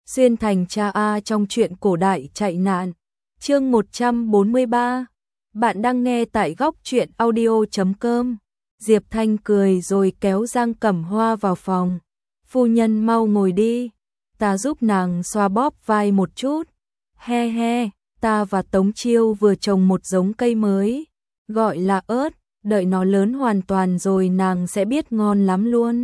Xuyên thành cha A trong truyện cổ đại chạy nạn. Chương 143. Bạn đang nghe tại góc truyện audio.com. Diệp Thanh cười rồi kéo Giang Cẩm Hoa vào phòng. Phu nhân mau ngồi đi, ta giúp nàng xoa bóp vai một chút. He he, ta và Tống Chiêu vừa trồng một giống cây mới, gọi là ớt, đợi nó lớn hoàn toàn rồi nàng sẽ biết ngon lắm luôn.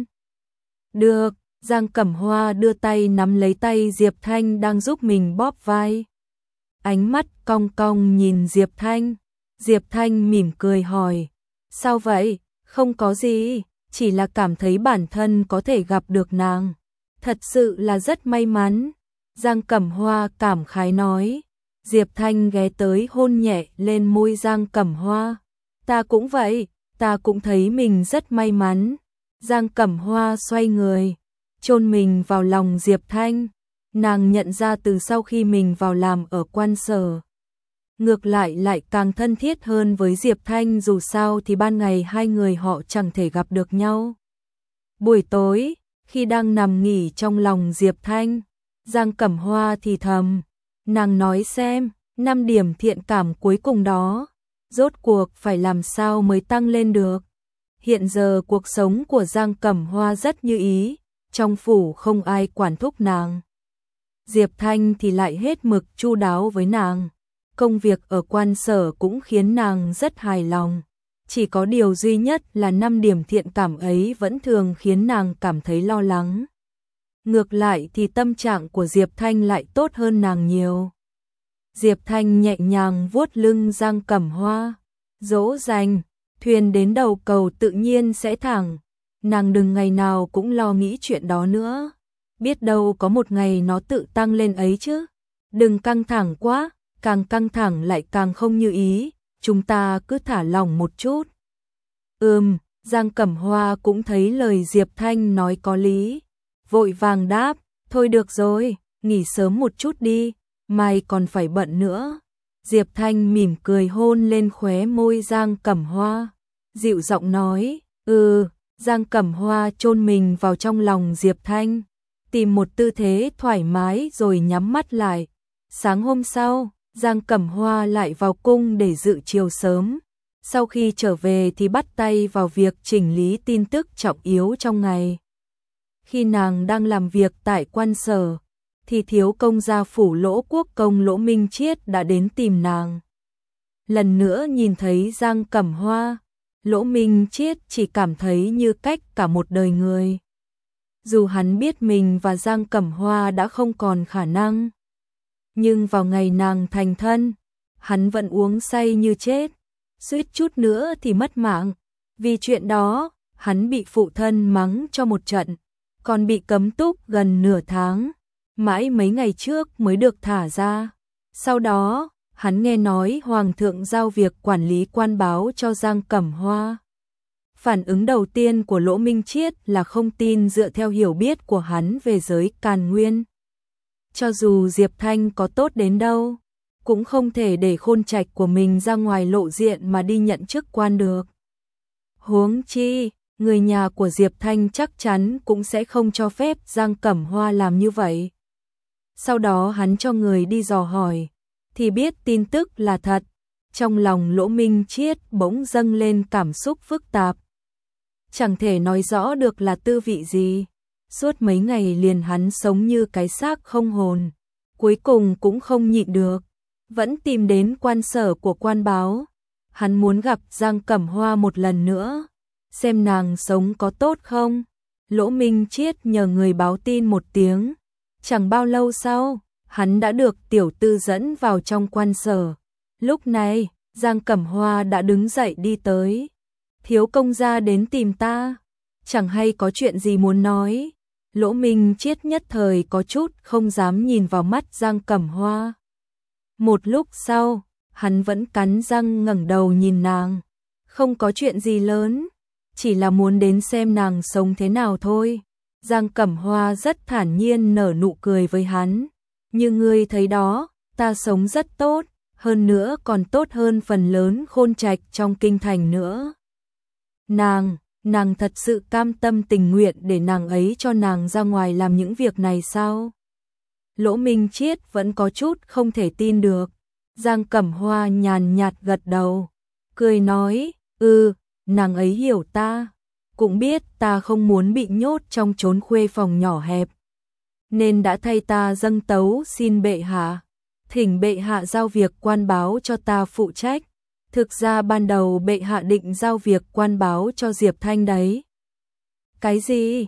Được. Giang Cẩm Hoa đưa tay nắm lấy tay Diệp Thanh đang giúp mình bóp vai. Ánh mắt cong cong nhìn Diệp Thanh. Diệp Thanh mỉm cười hỏi, sao vậy? Không có gì, chỉ là cảm thấy bản thân có thể gặp được nàng. Thật sự là rất may mắn. Giang Cẩm Hoa cảm khái nói. Diệp Thanh ghé tới hôn nhẹ lên môi Giang Cẩm Hoa. Ta cũng vậy, ta cũng thấy mình rất may mắn. Giang Cẩm Hoa xoay người, chôn mình vào lòng Diệp Thanh. Nàng nhận ra từ sau khi mình vào làm ở quan sở, ngược lại càng thân thiết hơn với Diệp Thanh, dù sao thì ban ngày hai người họ chẳng thể gặp được nhau. Buổi tối, khi đang nằm nghỉ trong lòng Diệp Thanh, Giang Cẩm Hoa thì thầm, nàng nói xem, 5 điểm thiện cảm cuối cùng đó, rốt cuộc phải làm sao mới tăng lên được. Hiện giờ cuộc sống của Giang Cẩm Hoa rất như ý, trong phủ không ai quản thúc nàng. Diệp Thanh thì lại hết mực chu đáo với nàng. Công việc ở quan sở cũng khiến nàng rất hài lòng. Chỉ có điều duy nhất là 5 điểm thiện cảm ấy vẫn thường khiến nàng cảm thấy lo lắng. Ngược lại thì tâm trạng của Diệp Thanh lại tốt hơn nàng nhiều. Diệp Thanh nhẹ nhàng vuốt lưng Giang Cẩm Hoa, dỗ dành, thuyền đến đầu cầu tự nhiên sẽ thẳng. Nàng đừng ngày nào cũng lo nghĩ chuyện đó nữa. Biết đâu có một ngày nó tự tăng lên ấy chứ. Đừng căng thẳng quá, càng căng thẳng lại càng không như ý. Chúng ta cứ thả lỏng một chút. Giang Cẩm Hoa cũng thấy lời Diệp Thanh nói có lý. Vội vàng đáp, thôi được rồi, nghỉ sớm một chút đi, mai còn phải bận nữa. Diệp Thanh mỉm cười hôn lên khóe môi Giang Cẩm Hoa, dịu giọng nói, Giang Cẩm Hoa chôn mình vào trong lòng Diệp Thanh, tìm một tư thế thoải mái rồi nhắm mắt lại. Sáng hôm sau, Giang Cẩm Hoa lại vào cung để dự chiều sớm. Sau khi trở về thì bắt tay vào việc chỉnh lý tin tức trọng yếu trong ngày. Khi nàng đang làm việc tại quan sở, thì thiếu công gia phủ Lỗ Quốc công Lỗ Minh Chiết đã đến tìm nàng. Lần nữa nhìn thấy Giang Cẩm Hoa, Lỗ Minh Chiết chỉ cảm thấy như cách cả một đời người. Dù hắn biết mình và Giang Cẩm Hoa đã không còn khả năng, nhưng vào ngày nàng thành thân, hắn vẫn uống say như chết, suýt chút nữa thì mất mạng. Vì chuyện đó, hắn bị phụ thân mắng cho một trận, còn bị cấm túc gần nửa tháng, mãi mấy ngày trước mới được thả ra. Sau đó, hắn nghe nói Hoàng thượng giao việc quản lý quan báo cho Giang Cẩm Hoa. Phản ứng đầu tiên của Lỗ Minh Chiết là không tin dựa theo hiểu biết của hắn về giới Càn Nguyên. Cho dù Diệp Thanh có tốt đến đâu, cũng không thể để khôn trạch của mình ra ngoài lộ diện mà đi nhận chức quan được. Huống chi, người nhà của Diệp Thanh chắc chắn cũng sẽ không cho phép Giang Cẩm Hoa làm như vậy. Sau đó hắn cho người đi dò hỏi, thì biết tin tức là thật. Trong lòng Lỗ Minh Chiết bỗng dâng lên cảm xúc phức tạp. Chẳng thể nói rõ được là tư vị gì. Suốt mấy ngày liền hắn sống như cái xác không hồn. Cuối cùng cũng không nhịn được, vẫn tìm đến quan sở của quan báo. Hắn muốn gặp Giang Cẩm Hoa một lần nữa, xem nàng sống có tốt không. Lỗ Minh Chiết nhờ người báo tin một tiếng. Chẳng bao lâu sau, hắn đã được tiểu tư dẫn vào trong quan sở. Lúc này, Giang Cẩm Hoa đã đứng dậy đi tới. Thiếu công gia đến tìm ta, chẳng hay có chuyện gì muốn nói. Lỗ Minh Chiết nhất thời có chút không dám nhìn vào mắt Giang Cẩm Hoa. Một lúc sau, hắn vẫn cắn răng ngẩng đầu nhìn nàng. Không có chuyện gì lớn, chỉ là muốn đến xem nàng sống thế nào thôi. Giang Cẩm Hoa rất thản nhiên nở nụ cười với hắn. Như ngươi thấy đó, ta sống rất tốt, hơn nữa còn tốt hơn phần lớn khôn trạch trong kinh thành nữa. Nàng thật sự cam tâm tình nguyện để nàng ấy cho nàng ra ngoài làm những việc này sao? Lỗ Minh Chiết vẫn có chút không thể tin được. Giang Cẩm Hoa nhàn nhạt gật đầu, cười nói, nàng ấy hiểu ta, cũng biết ta không muốn bị nhốt trong chốn khuê phòng nhỏ hẹp, nên đã thay ta dâng tấu xin bệ hạ, thỉnh bệ hạ giao việc quan báo cho ta phụ trách. Thực ra ban đầu bệ hạ định giao việc quan báo cho Diệp Thanh đấy. Cái gì?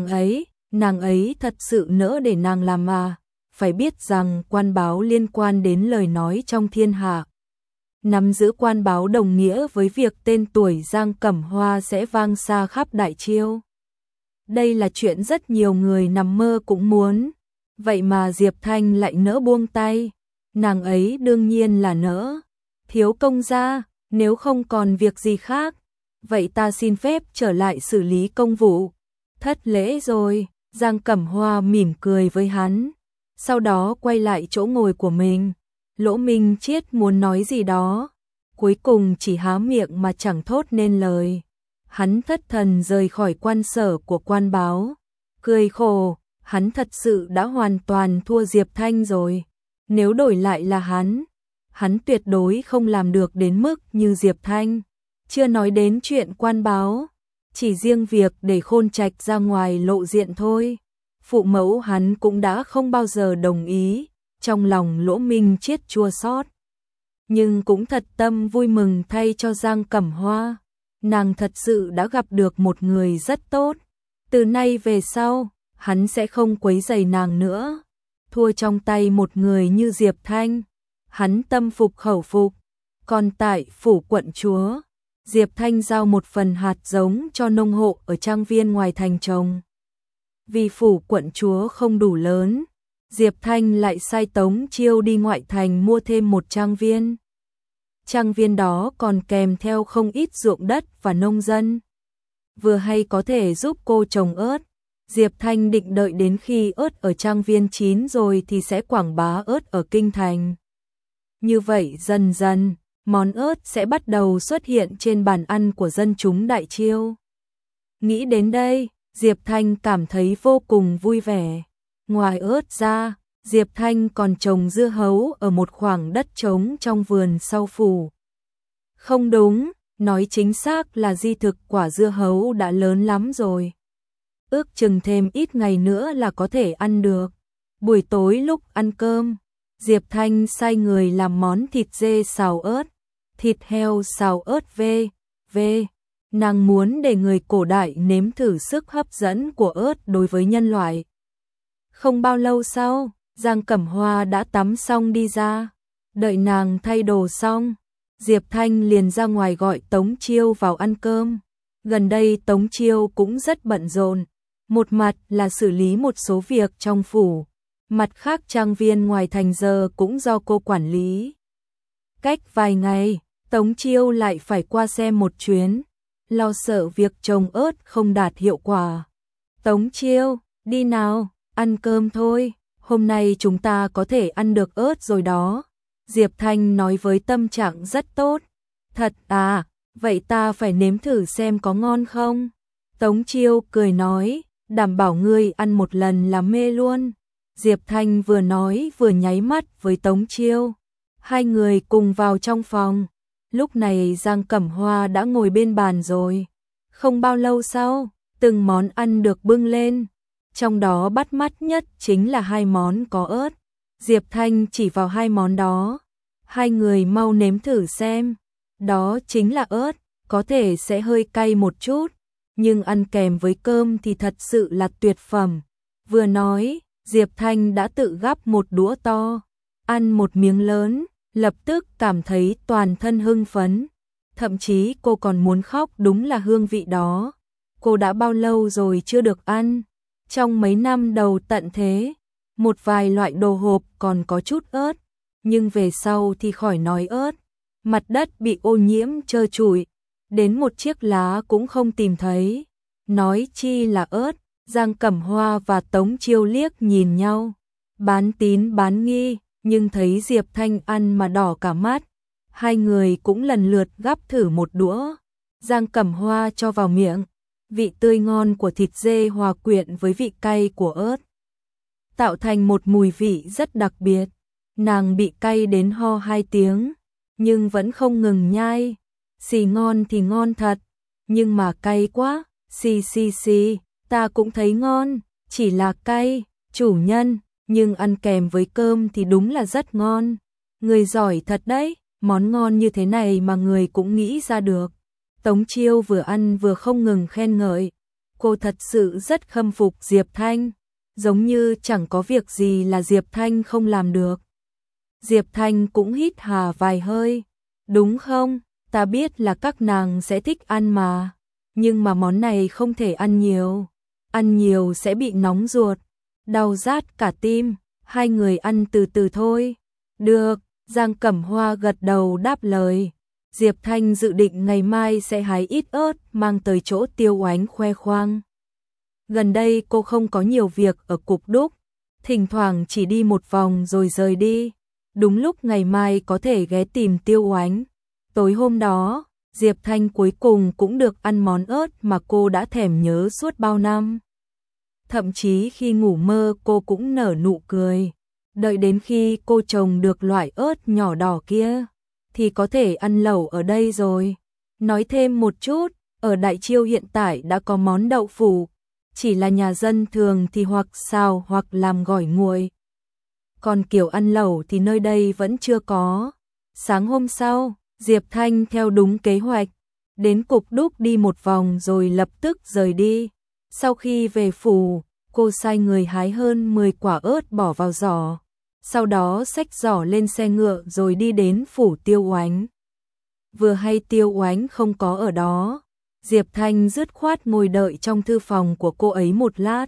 Nàng ấy thật sự nỡ để nàng làm à? Phải biết rằng quan báo liên quan đến lời nói trong thiên hạ. Nắm giữ quan báo đồng nghĩa với việc tên tuổi Giang Cẩm Hoa sẽ vang xa khắp Đại Chiêu. Đây là chuyện rất nhiều người nằm mơ cũng muốn. Vậy mà Diệp Thanh lại nỡ buông tay. Nàng ấy đương nhiên là nỡ. Thiếu công gia, nếu không còn việc gì khác, vậy ta xin phép trở lại xử lý công vụ. Thất lễ rồi, Giang Cẩm Hoa mỉm cười với hắn, sau đó quay lại chỗ ngồi của mình. Lỗ Minh Chiết muốn nói gì đó, cuối cùng chỉ há miệng mà chẳng thốt nên lời. Hắn thất thần rời khỏi quan sở của quan báo, cười khổ, hắn thật sự đã hoàn toàn thua Diệp Thanh rồi. Nếu đổi lại là hắn tuyệt đối không làm được đến mức như Diệp Thanh. Chưa nói đến chuyện quan báo, chỉ riêng việc để Khôn Trạch ra ngoài lộ diện thôi, phụ mẫu hắn cũng đã không bao giờ đồng ý. Trong lòng Lỗ Minh Chiết chua xót, nhưng cũng thật tâm vui mừng thay cho Giang Cẩm Hoa. Nàng thật sự đã gặp được một người rất tốt. Từ nay về sau, hắn sẽ không quấy rầy nàng nữa. Thua trong tay một người như Diệp Thanh, hắn tâm phục khẩu phục. Còn tại phủ quận chúa, Diệp Thanh giao một phần hạt giống cho nông hộ ở trang viên ngoài thành trồng. Vì phủ quận chúa không đủ lớn, Diệp Thanh lại sai Tống Chiêu đi ngoại thành mua thêm một trang viên. Trang viên đó còn kèm theo không ít ruộng đất và nông dân. Vừa hay có thể giúp cô trồng ớt. Diệp Thanh định đợi đến khi ớt ở trang viên chín rồi thì sẽ quảng bá ớt ở kinh thành. Như vậy dần dần, món ớt sẽ bắt đầu xuất hiện trên bàn ăn của dân chúng Đại Chiêu. Nghĩ đến đây, Diệp Thanh cảm thấy vô cùng vui vẻ. Ngoài ớt ra, Diệp Thanh còn trồng dưa hấu ở một khoảng đất trống trong vườn sau phủ. Không đúng, nói chính xác là di thực quả dưa hấu đã lớn lắm rồi. Ước chừng thêm ít ngày nữa là có thể ăn được. Buổi tối lúc ăn cơm, Diệp Thanh sai người làm món thịt dê xào ớt, thịt heo xào ớt v. Nàng muốn để người cổ đại nếm thử sức hấp dẫn của ớt đối với nhân loại. Không bao lâu sau, Giang Cẩm Hoa đã tắm xong đi ra. Đợi nàng thay đồ xong, Diệp Thanh liền ra ngoài gọi Tống Chiêu vào ăn cơm. Gần đây Tống Chiêu cũng rất bận rộn. Một mặt là xử lý một số việc trong phủ, mặt khác trang viên ngoài thành giờ cũng do cô quản lý. Cách vài ngày, Tống Chiêu lại phải qua xem một chuyến, lo sợ việc trồng ớt không đạt hiệu quả. Tống Chiêu, đi nào, ăn cơm thôi, hôm nay chúng ta có thể ăn được ớt rồi đó. Diệp Thanh nói với tâm trạng rất tốt. Thật à, vậy ta phải nếm thử xem có ngon không? Tống Chiêu cười nói, đảm bảo ngươi ăn một lần là mê luôn. Diệp Thanh vừa nói vừa nháy mắt với Tống Chiêu. Hai người cùng vào trong phòng. Lúc này Giang Cẩm Hoa đã ngồi bên bàn rồi. Không bao lâu sau, từng món ăn được bưng lên. Trong đó bắt mắt nhất chính là hai món có ớt. Diệp Thanh chỉ vào hai món đó. Hai người mau nếm thử xem. Đó chính là ớt, có thể sẽ hơi cay một chút, nhưng ăn kèm với cơm thì thật sự là tuyệt phẩm. Vừa nói, Diệp Thanh đã tự gắp một đũa to, ăn một miếng lớn, lập tức cảm thấy toàn thân hưng phấn. Thậm chí cô còn muốn khóc, đúng là hương vị đó. Cô đã bao lâu rồi chưa được ăn? Trong mấy năm đầu tận thế, một vài loại đồ hộp còn có chút ớt, nhưng về sau thì khỏi nói ớt. Mặt đất bị ô nhiễm trơ trụi, đến một chiếc lá cũng không tìm thấy. Nói chi là ớt. Giang Cẩm Hoa và Tống Chiêu liếc nhìn nhau, bán tín bán nghi, nhưng thấy Diệp Thanh ăn mà đỏ cả mắt. Hai người cũng lần lượt gắp thử một đũa. Giang Cẩm Hoa cho vào miệng, vị tươi ngon của thịt dê hòa quyện với vị cay của ớt. tạo thành một mùi vị rất đặc biệt. Nàng bị cay đến ho 2 tiếng, nhưng vẫn không ngừng nhai. Xì ngon thì ngon thật, nhưng mà cay quá, xì, ta cũng thấy ngon, chỉ là cay, chủ nhân, nhưng ăn kèm với cơm thì đúng là rất ngon. Người giỏi thật đấy, món ngon như thế này mà người cũng nghĩ ra được. Tống Chiêu vừa ăn vừa không ngừng khen ngợi. Cô thật sự rất khâm phục Diệp Thanh, giống như chẳng có việc gì là Diệp Thanh không làm được. Diệp Thanh cũng hít hà vài hơi. Đúng không, ta biết là các nàng sẽ thích ăn mà, nhưng mà món này không thể ăn nhiều. Ăn nhiều sẽ bị nóng ruột, đau rát cả tim, hai người ăn từ từ thôi. Được, Giang Cẩm Hoa gật đầu đáp lời. Diệp Thanh dự định ngày mai sẽ hái ít ớt mang tới chỗ Tiêu Oánh khoe khoang. Gần đây cô không có nhiều việc ở cục đúc, thỉnh thoảng chỉ đi một vòng rồi rời đi. Đúng lúc ngày mai có thể ghé tìm Tiêu Oánh. Tối hôm đó, Diệp Thanh cuối cùng cũng được ăn món ớt mà cô đã thèm nhớ suốt bao năm. Thậm chí khi ngủ mơ cô cũng nở nụ cười. Đợi đến khi cô trồng được loại ớt nhỏ đỏ kia, thì có thể ăn lẩu ở đây rồi. Nói thêm một chút, ở Đại Chiêu hiện tại đã có món đậu phụ, chỉ là nhà dân thường thì hoặc xào hoặc làm gỏi nguội. Còn kiểu ăn lẩu thì nơi đây vẫn chưa có. Sáng hôm sau, Diệp Thanh theo đúng kế hoạch, đến cục đúc đi một vòng rồi lập tức rời đi. Sau khi về phủ, cô sai người hái hơn 10 quả ớt bỏ vào giỏ. Sau đó xách giỏ lên xe ngựa rồi đi đến phủ Tiêu Oánh. Vừa hay Tiêu Oánh không có ở đó, Diệp Thanh dứt khoát ngồi đợi trong thư phòng của cô ấy một lát.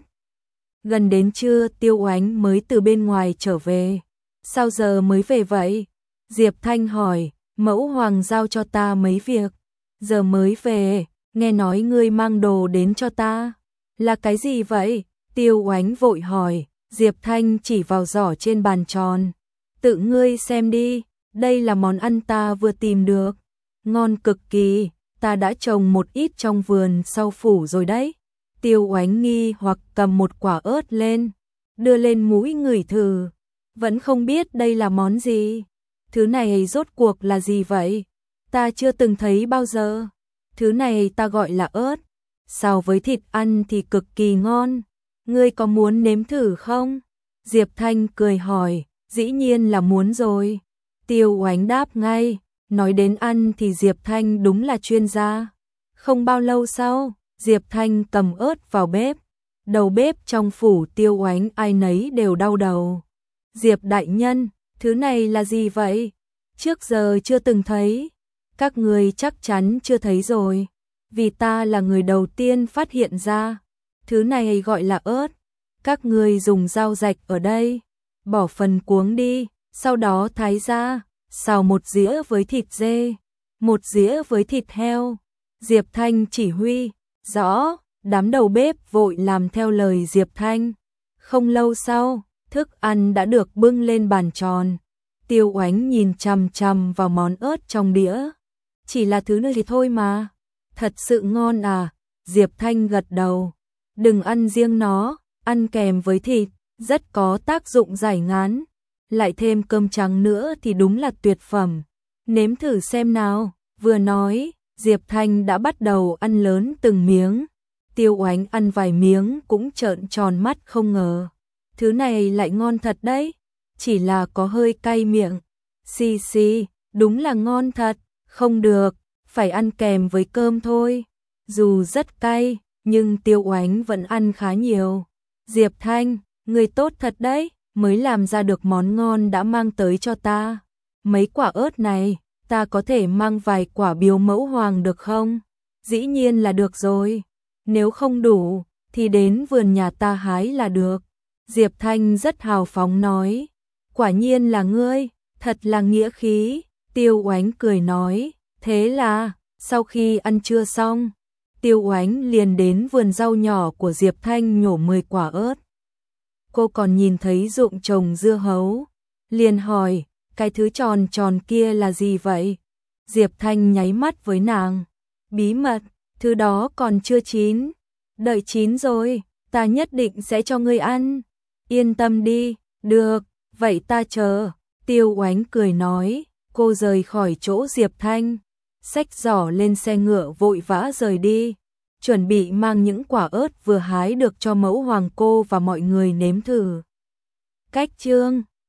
Gần đến trưa Tiêu Oánh mới từ bên ngoài trở về. Sao giờ mới về vậy? Diệp Thanh hỏi, mẫu hoàng giao cho ta mấy việc. Giờ mới về, nghe nói ngươi mang đồ đến cho ta. Là cái gì vậy? Tiêu Oánh vội hỏi. Diệp Thanh chỉ vào giỏ trên bàn tròn. Tự ngươi xem đi, đây là món ăn ta vừa tìm được. Ngon cực kỳ, ta đã trồng một ít trong vườn sau phủ rồi đấy. Tiêu Oánh nghi hoặc cầm một quả ớt lên, đưa lên mũi ngửi thử. Vẫn không biết đây là món gì. Thứ này rốt cuộc là gì vậy? Ta chưa từng thấy bao giờ. Thứ này ta gọi là ớt. Xào với thịt ăn thì cực kỳ ngon. Ngươi có muốn nếm thử không? Diệp Thanh cười hỏi, dĩ nhiên là muốn rồi. Tiêu Oánh đáp ngay, nói đến ăn thì Diệp Thanh đúng là chuyên gia. Không bao lâu sau, Diệp Thanh cầm ớt vào bếp. Đầu bếp trong phủ Tiêu Oánh ai nấy đều đau đầu. Diệp đại nhân, thứ này là gì vậy? Trước giờ chưa từng thấy. Các người chắc chắn chưa thấy rồi. Vì ta là người đầu tiên phát hiện ra. Thứ này gọi là ớt. Các người dùng dao rạch ở đây, bỏ phần cuống đi, sau đó thái ra, xào một dĩa với thịt dê, một dĩa với thịt heo. Diệp Thanh chỉ huy, rõ, đám đầu bếp vội làm theo lời Diệp Thanh. Không lâu sau, thức ăn đã được bưng lên bàn tròn. Tiêu Oánh nhìn chằm chằm vào món ớt trong đĩa. Chỉ là thứ này thì thôi mà. Thật sự ngon à? Diệp Thanh gật đầu. Đừng ăn riêng nó, ăn kèm với thịt, rất có tác dụng giải ngán. Lại thêm cơm trắng nữa thì đúng là tuyệt phẩm. Nếm thử xem nào. Vừa nói, Diệp Thanh đã bắt đầu ăn lớn từng miếng. Tiêu Oánh ăn vài miếng cũng trợn tròn mắt không ngờ. Thứ này lại ngon thật đấy, chỉ là có hơi cay miệng. Xì, đúng là ngon thật, không được, phải ăn kèm với cơm thôi. Dù rất cay, nhưng Tiêu Oánh vẫn ăn khá nhiều. Diệp Thanh, người tốt thật đấy, mới làm ra được món ngon đã mang tới cho ta. Mấy quả ớt này, ta có thể mang vài quả biếu mẫu hoàng được không? Dĩ nhiên là được rồi. Nếu không đủ, thì đến vườn nhà ta hái là được. Diệp Thanh rất hào phóng nói. Quả nhiên là ngươi, thật là nghĩa khí. Tiêu Oánh cười nói. Thế là, sau khi ăn trưa xong, Tiêu Oánh liền đến vườn rau nhỏ của Diệp Thanh nhổ 10 quả ớt. Cô còn nhìn thấy ruộng trồng dưa hấu, liền hỏi, cái thứ tròn tròn kia là gì vậy? Diệp Thanh nháy mắt với nàng. Bí mật, thứ đó còn chưa chín. Đợi chín rồi, ta nhất định sẽ cho ngươi ăn. Yên tâm đi, được, vậy ta chờ. Tiêu Oánh cười nói, cô rời khỏi chỗ Diệp Thanh, xách giỏ lên xe ngựa vội vã rời đi, chuẩn bị mang những quả ớt vừa hái được cho mẫu hoàng cô và mọi người nếm thử. Cách chương